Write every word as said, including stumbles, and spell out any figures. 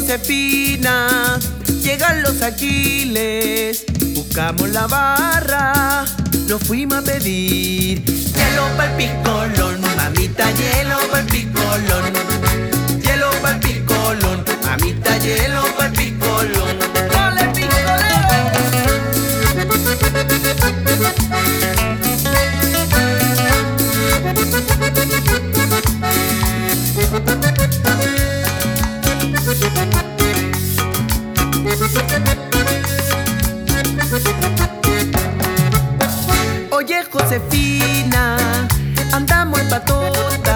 Josefina, llegan los aquiles, buscamos la barra, nos fuimos a pedir hielo pa'l piscolón, mamita, hielo pa'l piscolón, hielo pa'l piscolón, mamita, hielo pa'l piscolón. ¡Ole, Oye, Josefina, andamos en patota,